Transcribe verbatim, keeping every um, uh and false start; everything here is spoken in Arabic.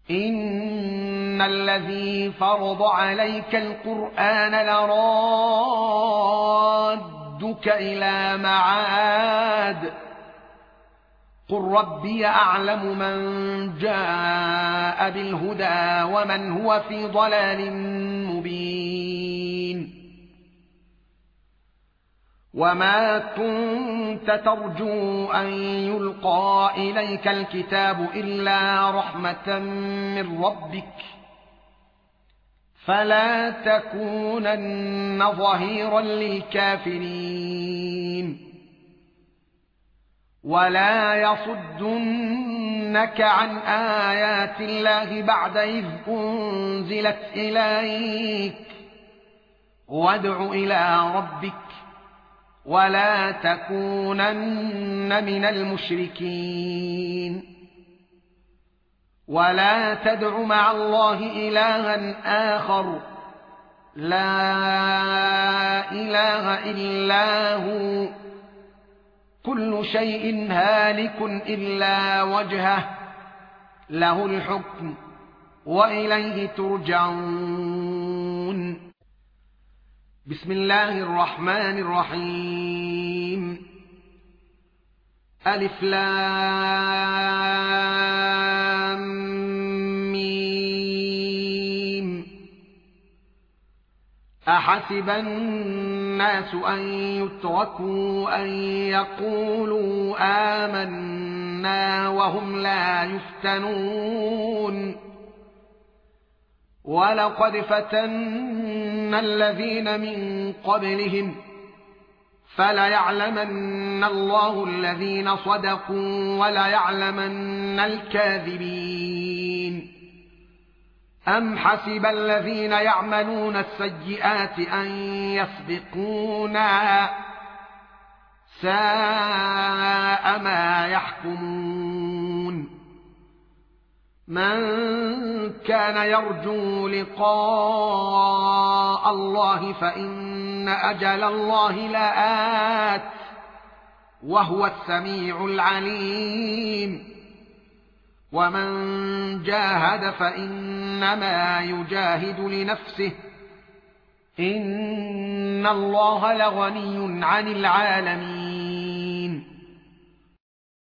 إن الذي فرض عليك القرآن لرادك إلى معاد قل ربي أعلم من جاء بالهدى ومن هو في ضلال مبين وما كنت ترجو أن يلقى إليك الكتاب إلا رحمة من ربك فلا تكونن ظهيرا للكافرين ولا يصدنك عن آيات الله بعد إذ أنزلت إليك وادع إلى ربك ولا تكونن من المشركين ولا تدع مع الله إلها آخر لا إله إلا هو كل شيء هالك إلا وجهه له الحكم وإليه ترجعون. بسم الله الرحمن الرحيم. ألف لام ميم. أحسب الناس أن يتركوا أن يقولوا آمنا وهم لا يفتنون ولقد فتنا الذين من قبلهم فليعلمن الله الذين صدقوا وليعلمن الكاذبين. أم حسب الذين يعملون السيئات أن يسبقونا ساء ما يحكمون. من كان يرجو لقاء الله فإن أجل الله لآت وهو السميع العليم. ومن جاهد فإنما يجاهد لنفسه إن الله لغني عن العالمين.